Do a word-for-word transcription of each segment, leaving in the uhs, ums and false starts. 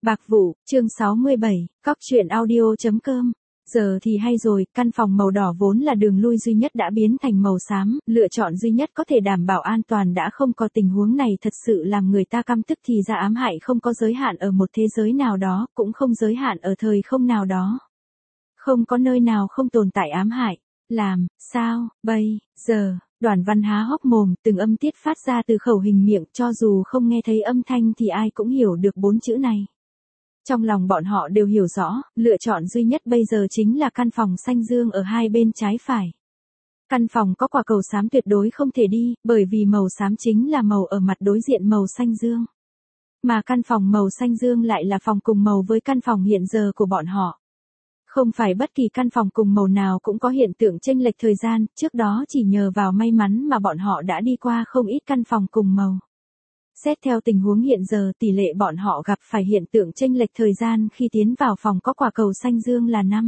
Bạc Vụ, chương sáu mươi bảy, cóc truyện audio.com. Giờ thì hay rồi, căn phòng màu đỏ vốn là đường lui duy nhất đã biến thành màu xám, lựa chọn duy nhất có thể đảm bảo an toàn đã không có. Tình huống này thật sự làm người ta căm tức. Thì ra ám hại không có giới hạn ở một thế giới nào đó, cũng không giới hạn ở thời không nào đó. Không có nơi nào không tồn tại ám hại. Làm sao bây giờ? Đoàn Văn há hốc mồm, từng âm tiết phát ra từ khẩu hình miệng, cho dù không nghe thấy âm thanh thì ai cũng hiểu được bốn chữ này. Trong lòng bọn họ đều hiểu rõ, lựa chọn duy nhất bây giờ chính là căn phòng xanh dương ở hai bên trái phải. Căn phòng có quả cầu xám tuyệt đối không thể đi, bởi vì màu xám chính là màu ở mặt đối diện màu xanh dương. Mà căn phòng màu xanh dương lại là phòng cùng màu với căn phòng hiện giờ của bọn họ. Không phải bất kỳ căn phòng cùng màu nào cũng có hiện tượng chênh lệch thời gian, trước đó chỉ nhờ vào may mắn mà bọn họ đã đi qua không ít căn phòng cùng màu. Xét theo tình huống hiện giờ, tỷ lệ bọn họ gặp phải hiện tượng chênh lệch thời gian khi tiến vào phòng có quả cầu xanh dương là năm.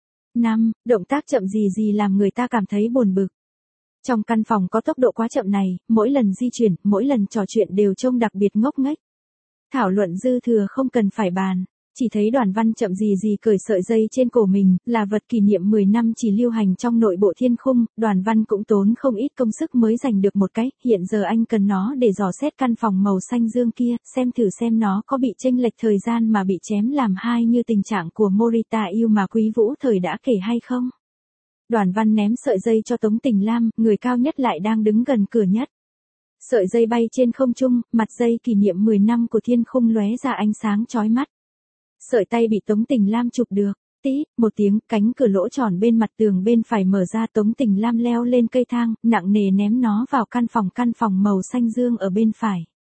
năm, động tác chậm gì gì làm người ta cảm thấy buồn bực. Trong căn phòng có tốc độ quá chậm này, mỗi lần di chuyển, mỗi lần trò chuyện đều trông đặc biệt ngốc nghếch. Thảo luận dư thừa không cần phải bàn. Chỉ thấy Đoàn Văn chậm gì gì cởi sợi dây trên cổ mình, là vật kỷ niệm mười năm chỉ lưu hành trong nội bộ Thiên Khung. Đoàn Văn cũng tốn không ít công sức mới giành được một cái, hiện giờ anh cần nó để dò xét căn phòng màu xanh dương kia, xem thử xem nó có bị chênh lệch thời gian mà bị chém làm hai như tình trạng của Morita yêu mà Quý Vũ Thời đã kể hay không. Đoàn Văn ném sợi dây cho Tống Tình Lam, người cao nhất lại đang đứng gần cửa nhất. Sợi dây bay trên không trung, mặt dây kỷ niệm mười năm của Thiên Khung lóe ra ánh sáng chói mắt. Sợi tay bị Tống Tình Lam chụp được, tí, một tiếng, cánh cửa lỗ tròn bên mặt tường bên phải mở ra. Tống Tình Lam leo lên cây thang, nặng nề ném nó vào căn phòng căn phòng màu xanh dương ở bên phải.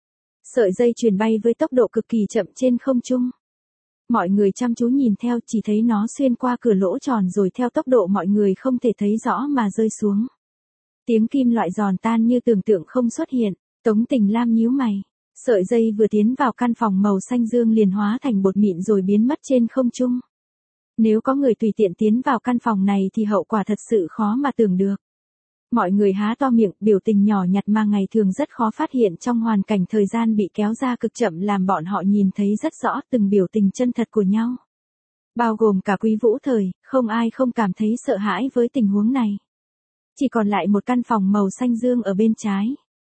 Sợi dây chuyền bay với tốc độ cực kỳ chậm trên không trung. Mọi người chăm chú nhìn theo, chỉ thấy nó xuyên qua cửa lỗ tròn rồi theo tốc độ mọi người không thể thấy rõ mà rơi xuống. Tiếng kim loại giòn tan như tưởng tượng không xuất hiện. Tống Tình Lam nhíu mày. Sợi dây vừa tiến vào căn phòng màu xanh dương liền hóa thành bột mịn rồi biến mất trên không trung. Nếu có người tùy tiện tiến vào căn phòng này thì hậu quả thật sự khó mà tưởng được. Mọi người há to miệng, biểu tình nhỏ nhặt mà ngày thường rất khó phát hiện trong hoàn cảnh thời gian bị kéo ra cực chậm làm bọn họ nhìn thấy rất rõ từng biểu tình chân thật của nhau. Bao gồm cả Quý Vũ Thời, không ai không cảm thấy sợ hãi với tình huống này. Chỉ còn lại một căn phòng màu xanh dương ở bên trái.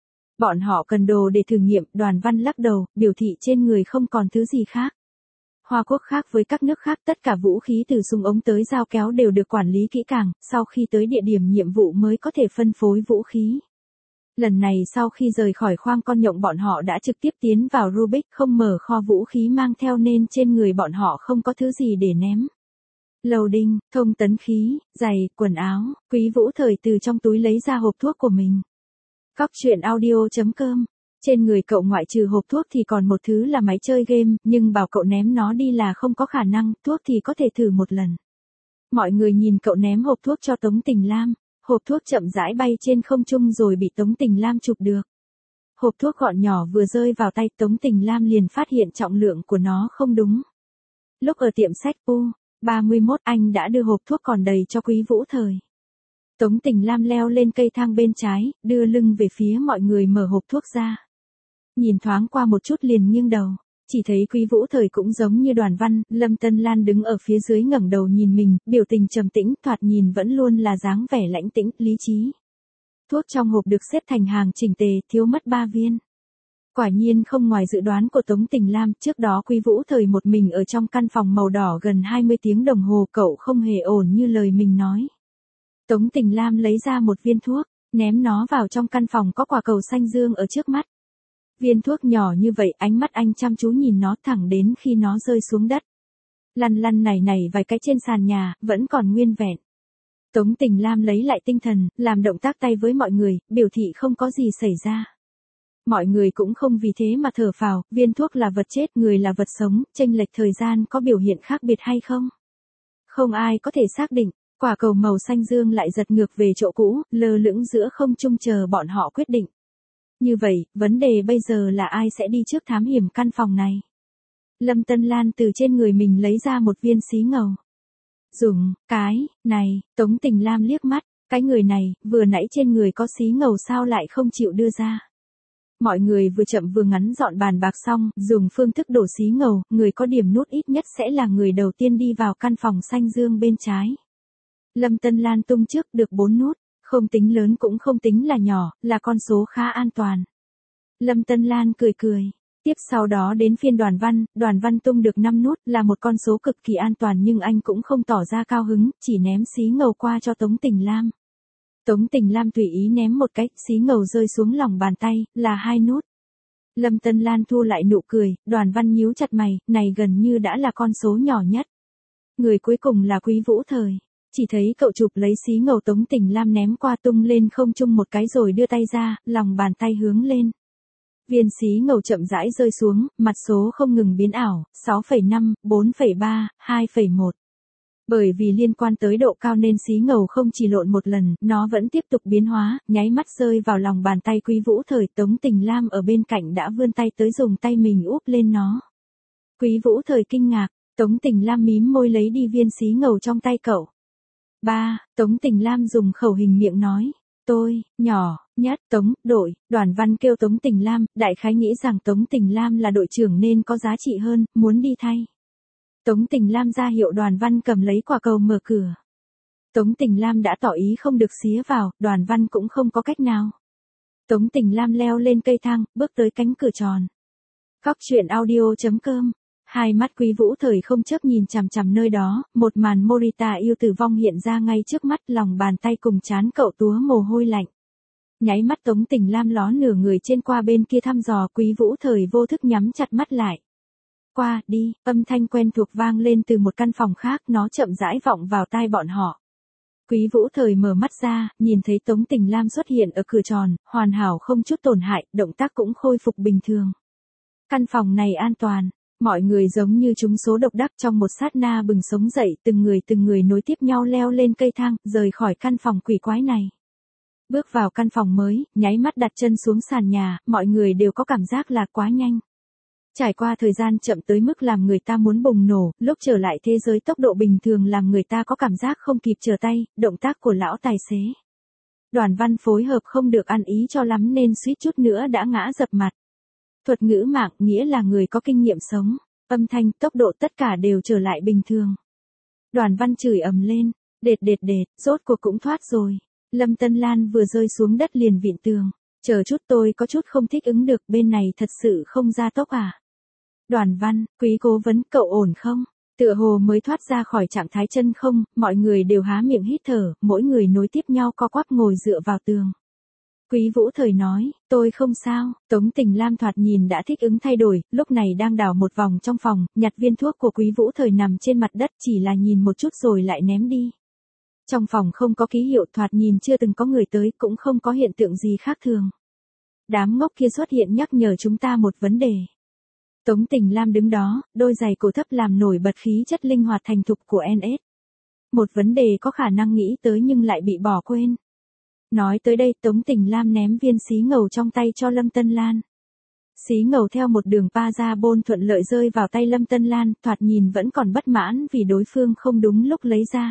Bọn họ cần đồ để thử nghiệm. Đoàn Văn lắc đầu, biểu thị trên người không còn thứ gì khác. Hoa Quốc khác với các nước khác, tất cả vũ khí từ súng ống tới dao kéo đều được quản lý kỹ càng, sau khi tới địa điểm nhiệm vụ mới có thể phân phối vũ khí. Lần này sau khi rời khỏi khoang con nhộng bọn họ đã trực tiếp tiến vào Rubik, không mở kho vũ khí mang theo nên trên người bọn họ không có thứ gì để ném. Loading, thông tấn khí, giày, quần áo. Quý Vũ Thời từ trong túi lấy ra hộp thuốc của mình. Cóc truyện audio.com. Trên người cậu ngoại trừ hộp thuốc thì còn một thứ là máy chơi game, nhưng bảo cậu ném nó đi là không có khả năng, thuốc thì có thể thử một lần. Mọi người nhìn cậu ném hộp thuốc cho Tống Tình Lam, hộp thuốc chậm rãi bay trên không trung rồi bị Tống Tình Lam chụp được. Hộp thuốc gọn nhỏ vừa rơi vào tay Tống Tình Lam liền phát hiện trọng lượng của nó không đúng. Lúc ở tiệm sách U ba mươi mốt anh đã đưa hộp thuốc còn đầy cho Quý Vũ Thời. Tống Tình Lam leo lên cây thang bên trái, đưa lưng về phía mọi người mở hộp thuốc ra. Nhìn thoáng qua một chút liền nghiêng đầu, chỉ thấy Quý Vũ Thời cũng giống như Đoàn Văn, Lâm Tân Lan đứng ở phía dưới ngẩng đầu nhìn mình, biểu tình trầm tĩnh, thoạt nhìn vẫn luôn là dáng vẻ lãnh tĩnh, lý trí. Thuốc trong hộp được xếp thành hàng chỉnh tề, thiếu mất ba viên. Quả nhiên không ngoài dự đoán của Tống Tình Lam, trước đó Quý Vũ Thời một mình ở trong căn phòng màu đỏ gần hai mươi tiếng đồng hồ, cậu không hề ổn như lời mình nói. Tống Tình Lam lấy ra một viên thuốc, ném nó vào trong căn phòng có quả cầu xanh dương ở trước mắt. Viên thuốc nhỏ như vậy, ánh mắt anh chăm chú nhìn nó thẳng đến khi nó rơi xuống đất. Lăn lăn này này vài cái trên sàn nhà, vẫn còn nguyên vẹn. Tống Tình Lam lấy lại tinh thần, làm động tác tay với mọi người, biểu thị không có gì xảy ra. Mọi người cũng không vì thế mà thở phào, viên thuốc là vật chết, người là vật sống, chênh lệch thời gian có biểu hiện khác biệt hay không? Không ai có thể xác định. Quả cầu màu xanh dương lại giật ngược về chỗ cũ, lơ lửng giữa không trung chờ bọn họ quyết định. Như vậy, vấn đề bây giờ là ai sẽ đi trước thám hiểm căn phòng này? Lâm Tân Lan từ trên người mình lấy ra một viên xí ngầu. Dùng, cái, này, Tống Tình Lam liếc mắt, cái người này, vừa nãy trên người có xí ngầu sao lại không chịu đưa ra. Mọi người vừa chậm vừa ngắn dọn bàn bạc xong, dùng phương thức đổ xí ngầu, người có điểm nút ít nhất sẽ là người đầu tiên đi vào căn phòng xanh dương bên trái. Lâm Tân Lan tung trước được bốn nút, không tính lớn cũng không tính là nhỏ, là con số khá an toàn. Lâm Tân Lan cười cười. Tiếp sau đó đến phiên Đoàn Văn, Đoàn Văn tung được năm nút là một con số cực kỳ an toàn nhưng anh cũng không tỏ ra cao hứng, chỉ ném xí ngầu qua cho Tống Tình Lam. Tống Tình Lam tùy ý ném một cái, xí ngầu rơi xuống lòng bàn tay, là hai nút. Lâm Tân Lan thu lại nụ cười, Đoàn Văn nhíu chặt mày, này gần như đã là con số nhỏ nhất. Người cuối cùng là Quý Vũ Thời. Chỉ thấy cậu chụp lấy xí ngầu Tống Tình Lam ném qua tung lên không trung một cái rồi đưa tay ra, lòng bàn tay hướng lên. Viên xí ngầu chậm rãi rơi xuống, mặt số không ngừng biến ảo, sáu phẩy năm, bốn phẩy ba, hai phẩy một. Bởi vì liên quan tới độ cao nên xí ngầu không chỉ lộn một lần, nó vẫn tiếp tục biến hóa, nháy mắt rơi vào lòng bàn tay Quý Vũ Thời. Tống Tình Lam ở bên cạnh đã vươn tay tới dùng tay mình úp lên nó. Quý Vũ Thời kinh ngạc, Tống Tình Lam mím môi lấy đi viên xí ngầu trong tay cậu. Ba, Tống Tình Lam dùng khẩu hình miệng nói. Tôi, nhỏ, nhất, Tống, đội, Đoàn Văn kêu Tống Tình Lam, đại khái nghĩ rằng Tống Tình Lam là đội trưởng nên có giá trị hơn, muốn đi thay. Tống Tình Lam ra hiệu Đoàn Văn cầm lấy quả cầu mở cửa. Tống Tình Lam đã tỏ ý không được xía vào, Đoàn Văn cũng không có cách nào. Tống Tình Lam leo lên cây thang, bước tới cánh cửa tròn. Cóc truyện audio chấm com. Hai mắt Quý Vũ Thời không chớp nhìn chằm chằm nơi đó, một màn Morita yêu tử vong hiện ra ngay trước mắt, lòng bàn tay cùng trán cậu túa mồ hôi lạnh. Nháy mắt Tống Tình Lam ló nửa người trên qua bên kia thăm dò, Quý Vũ Thời vô thức nhắm chặt mắt lại. Qua, đi, âm thanh quen thuộc vang lên từ một căn phòng khác, nó chậm rãi vọng vào tai bọn họ. Quý Vũ Thời mở mắt ra, nhìn thấy Tống Tình Lam xuất hiện ở cửa tròn, hoàn hảo không chút tổn hại, động tác cũng khôi phục bình thường. Căn phòng này an toàn. Mọi người giống như trúng số độc đắc trong một sát na bừng sống dậy, từng người từng người nối tiếp nhau leo lên cây thang, rời khỏi căn phòng quỷ quái này. Bước vào căn phòng mới, nháy mắt đặt chân xuống sàn nhà, mọi người đều có cảm giác là quá nhanh. Trải qua thời gian chậm tới mức làm người ta muốn bùng nổ, lúc trở lại thế giới tốc độ bình thường làm người ta có cảm giác không kịp trở tay, động tác của lão tài xế. Đoàn Văn phối hợp không được ăn ý cho lắm nên suýt chút nữa đã ngã dập mặt. Thuật ngữ mạng nghĩa là người có kinh nghiệm sống, âm thanh, tốc độ tất cả đều trở lại bình thường. Đoàn Văn chửi ầm lên, đệt đệt đệt, rốt cuộc cũng thoát rồi. Lâm Tân Lan vừa rơi xuống đất liền vịn tường, chờ chút tôi có chút không thích ứng được, bên này thật sự không ra tốc à. Đoàn Văn, Quý cố vấn, cậu ổn không? Tựa hồ mới thoát ra khỏi trạng thái chân không, mọi người đều há miệng hít thở, mỗi người nối tiếp nhau co quắp ngồi dựa vào tường. Quý Vũ Thời nói, tôi không sao. Tống Tình Lam thoạt nhìn đã thích ứng thay đổi, lúc này đang đảo một vòng trong phòng, nhặt viên thuốc của Quý Vũ Thời nằm trên mặt đất, chỉ là nhìn một chút rồi lại ném đi. Trong phòng không có ký hiệu, thoạt nhìn chưa từng có người tới, cũng không có hiện tượng gì khác thường. Đám ngốc kia xuất hiện nhắc nhở chúng ta một vấn đề. Tống Tình Lam đứng đó, đôi giày cổ thấp làm nổi bật khí chất linh hoạt thành thục của en ét. Một vấn đề có khả năng nghĩ tới nhưng lại bị bỏ quên. Nói tới đây, Tống Tình Lam ném viên xí ngầu trong tay cho Lâm Tân Lan. Xí ngầu theo một đường parabol thuận lợi rơi vào tay Lâm Tân Lan, thoạt nhìn vẫn còn bất mãn vì đối phương không đúng lúc lấy ra.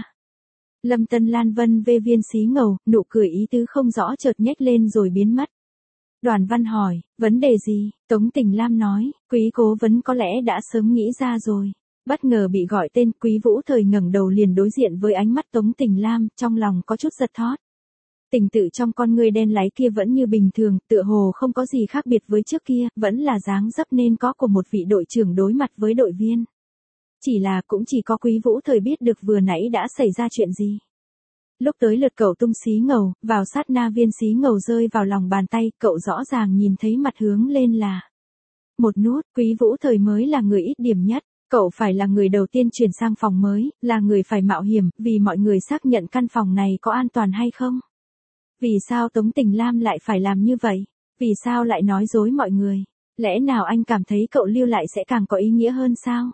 Lâm Tân Lan vân về viên xí ngầu, nụ cười ý tứ không rõ chợt nhếch lên rồi biến mất. Đoàn Văn hỏi, vấn đề gì? Tống Tình Lam nói, Quý cố vấn có lẽ đã sớm nghĩ ra rồi. Bất ngờ bị gọi tên, Quý Vũ Thời ngẩng đầu liền đối diện với ánh mắt Tống Tình Lam, trong lòng có chút giật thót. Tình tự trong con người đen láy kia vẫn như bình thường, tựa hồ không có gì khác biệt với trước kia, vẫn là dáng dấp nên có của một vị đội trưởng đối mặt với đội viên. Chỉ là cũng chỉ có Quý Vũ Thời biết được vừa nãy đã xảy ra chuyện gì. Lúc tới lượt cậu tung xí ngầu, vào sát na viên xí ngầu rơi vào lòng bàn tay, cậu rõ ràng nhìn thấy mặt hướng lên là một nút. Quý Vũ Thời mới là người ít điểm nhất, cậu phải là người đầu tiên chuyển sang phòng mới, là người phải mạo hiểm, vì mọi người xác nhận căn phòng này có an toàn hay không. Vì sao Tống Tình Lam lại phải làm như vậy? Vì sao lại nói dối mọi người? Lẽ nào anh cảm thấy cậu lưu lại sẽ càng có ý nghĩa hơn sao?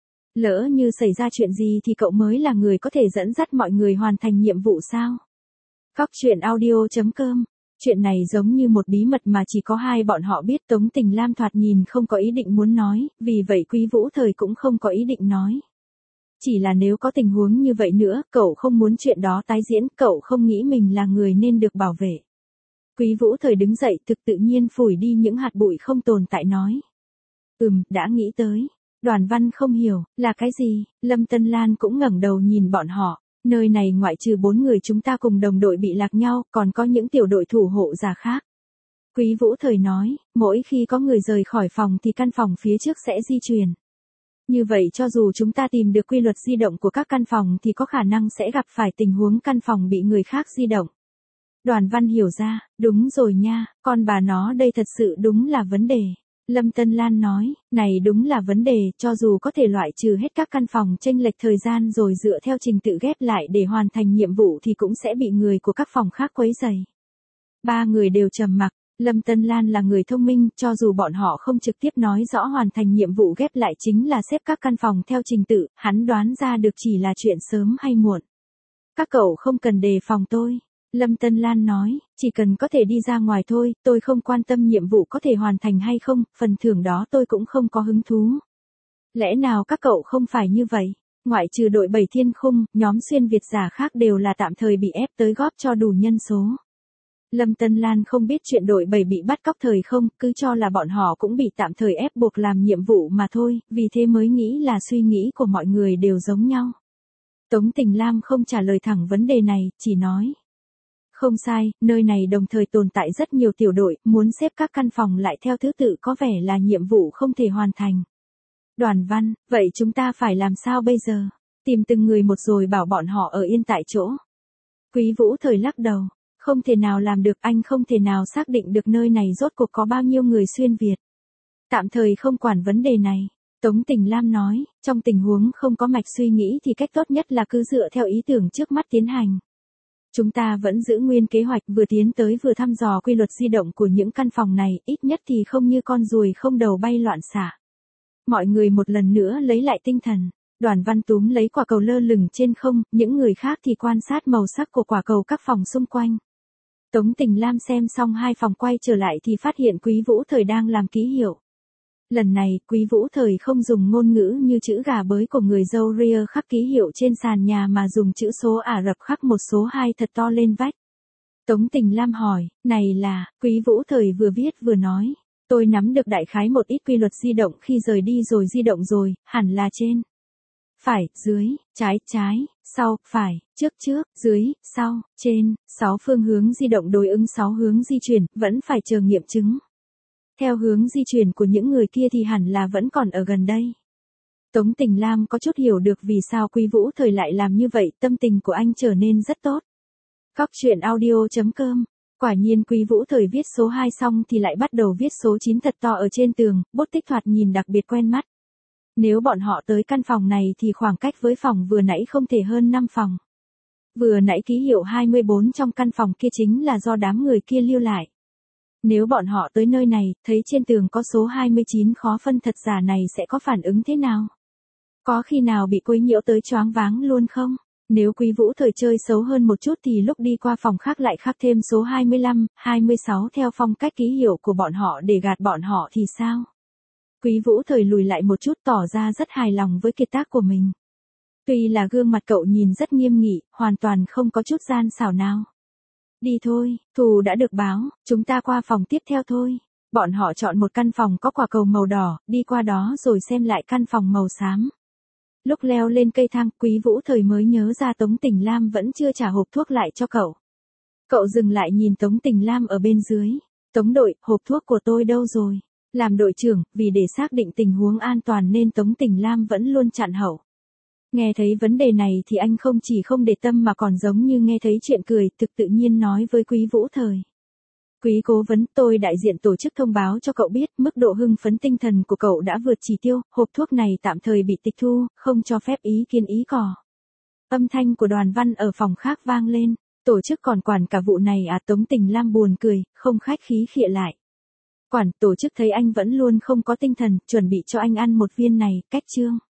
Lỡ như xảy ra chuyện gì thì cậu mới là người có thể dẫn dắt mọi người hoàn thành nhiệm vụ sao? Cóc truyện audio chấm com. Chuyện này giống như một bí mật mà chỉ có hai bọn họ biết. Tống Tình Lam thoạt nhìn không có ý định muốn nói, vì vậy Quý Vũ Thời cũng không có ý định nói. Chỉ là nếu có tình huống như vậy nữa, cậu không muốn chuyện đó tái diễn, cậu không nghĩ mình là người nên được bảo vệ. Quý Vũ Thời đứng dậy thực tự nhiên phủi đi những hạt bụi không tồn tại nói. Ừm, đã nghĩ tới. Đoàn Văn không hiểu, là cái gì? Lâm Tân Lan cũng ngẩng đầu nhìn bọn họ. Nơi này ngoại trừ bốn người chúng ta cùng đồng đội bị lạc nhau, còn có những tiểu đội thủ hộ giả khác. Quý Vũ Thời nói, mỗi khi có người rời khỏi phòng thì căn phòng phía trước sẽ di chuyển. Như vậy cho dù chúng ta tìm được quy luật di động của các căn phòng thì có khả năng sẽ gặp phải tình huống căn phòng bị người khác di động. Đoàn Văn hiểu ra, đúng rồi nha, con bà nó đây thật sự đúng là vấn đề. Lâm Tân Lan nói, này đúng là vấn đề, cho dù có thể loại trừ hết các căn phòng chênh lệch thời gian rồi dựa theo trình tự ghép lại để hoàn thành nhiệm vụ thì cũng sẽ bị người của các phòng khác quấy rầy. Ba người đều trầm mặc, Lâm Tân Lan là người thông minh, cho dù bọn họ không trực tiếp nói rõ hoàn thành nhiệm vụ ghép lại chính là xếp các căn phòng theo trình tự, hắn đoán ra được chỉ là chuyện sớm hay muộn. Các cậu không cần đề phòng tôi. Lâm Tân Lan nói, chỉ cần có thể đi ra ngoài thôi, tôi không quan tâm nhiệm vụ có thể hoàn thành hay không, phần thưởng đó tôi cũng không có hứng thú. Lẽ nào các cậu không phải như vậy? Ngoại trừ đội bảy thiên khung, nhóm xuyên Việt giả khác đều là tạm thời bị ép tới góp cho đủ nhân số. Lâm Tân Lan không biết chuyện đội bảy bị bắt cóc thời không, cứ cho là bọn họ cũng bị tạm thời ép buộc làm nhiệm vụ mà thôi, vì thế mới nghĩ là suy nghĩ của mọi người đều giống nhau. Tống Tình Lam không trả lời thẳng vấn đề này, chỉ nói. Không sai, nơi này đồng thời tồn tại rất nhiều tiểu đội, muốn xếp các căn phòng lại theo thứ tự có vẻ là nhiệm vụ không thể hoàn thành. Đoàn Văn, vậy chúng ta phải làm sao bây giờ? Tìm từng người một rồi bảo bọn họ ở yên tại chỗ. Quý Vũ Thời lắc đầu, không thể nào làm được, anh không thể nào xác định được nơi này rốt cuộc có bao nhiêu người xuyên Việt. Tạm thời không quản vấn đề này. Tống Tình Lam nói, trong tình huống không có mạch suy nghĩ thì cách tốt nhất là cứ dựa theo ý tưởng trước mắt tiến hành. Chúng ta vẫn giữ nguyên kế hoạch vừa tiến tới vừa thăm dò quy luật di động của những căn phòng này, ít nhất thì không như con ruồi không đầu bay loạn xạ. Mọi người một lần nữa lấy lại tinh thần. Đoàn Văn túm lấy quả cầu lơ lửng trên không, những người khác thì quan sát màu sắc của quả cầu các phòng xung quanh. Tống Tình Lam xem xong hai phòng quay trở lại thì phát hiện Quý Vũ Thời đang làm ký hiệu. Lần này, Quý Vũ Thời không dùng ngôn ngữ như chữ gà bới của người dâu ria khắc ký hiệu trên sàn nhà mà dùng chữ số Ả Rập khắc một số hai thật to lên vách. Tống Tình Lam hỏi, này là, Quý Vũ Thời vừa viết vừa nói, tôi nắm được đại khái một ít quy luật di động khi rời đi rồi di động rồi, hẳn là trên. Phải, dưới, trái, trái, sau, phải, trước trước, dưới, sau, trên, sáu phương hướng di động đối ứng sáu hướng di chuyển, vẫn phải chờ nghiệm chứng. Theo hướng di chuyển của những người kia thì hẳn là vẫn còn ở gần đây. Tống Tình Lam có chút hiểu được vì sao Quý Vũ Thời lại làm như vậy, tâm tình của anh trở nên rất tốt. Góc truyện audio chấm com. Quả nhiên Quý Vũ Thời viết số hai xong thì lại bắt đầu viết số chín thật to ở trên tường, bút tích thoạt nhìn đặc biệt quen mắt. Nếu bọn họ tới căn phòng này thì khoảng cách với phòng vừa nãy không thể hơn năm phòng. Vừa nãy ký hiệu hai mươi bốn trong căn phòng kia chính là do đám người kia lưu lại. Nếu bọn họ tới nơi này, thấy trên tường có số hai mươi chín khó phân thật giả này sẽ có phản ứng thế nào? Có khi nào bị quấy nhiễu tới choáng váng luôn không? Nếu Quý Vũ Thời chơi xấu hơn một chút thì lúc đi qua phòng khác lại khắc thêm số hai mươi lăm, hai mươi sáu theo phong cách ký hiệu của bọn họ để gạt bọn họ thì sao? Quý Vũ Thời lùi lại một chút tỏ ra rất hài lòng với kiệt tác của mình. Tuy là gương mặt cậu nhìn rất nghiêm nghị, hoàn toàn không có chút gian xảo nào. Đi thôi, thù đã được báo, chúng ta qua phòng tiếp theo thôi. Bọn họ chọn một căn phòng có quả cầu màu đỏ, đi qua đó rồi xem lại căn phòng màu xám. Lúc leo lên cây thang, Quý Vũ Thời mới nhớ ra Tống Tình Lam vẫn chưa trả hộp thuốc lại cho cậu. Cậu dừng lại nhìn Tống Tình Lam ở bên dưới. Tống đội, hộp thuốc của tôi đâu rồi? Làm đội trưởng, vì để xác định tình huống an toàn nên Tống Tình Lam vẫn luôn chặn hậu. Nghe thấy vấn đề này thì anh không chỉ không để tâm mà còn giống như nghe thấy chuyện cười, thực tự nhiên nói với Quý Vũ Thời. Quý cố vấn, tôi đại diện tổ chức thông báo cho cậu biết, mức độ hưng phấn tinh thần của cậu đã vượt chỉ tiêu, hộp thuốc này tạm thời bị tịch thu, không cho phép ý kiến ý cò. Âm thanh của Đoàn Văn ở phòng khác vang lên, tổ chức còn quản cả vụ này à? Tống Tình Lam buồn cười, không khách khí khịa lại. Quản, tổ chức thấy anh vẫn luôn không có tinh thần, chuẩn bị cho anh ăn một viên này, cách chương.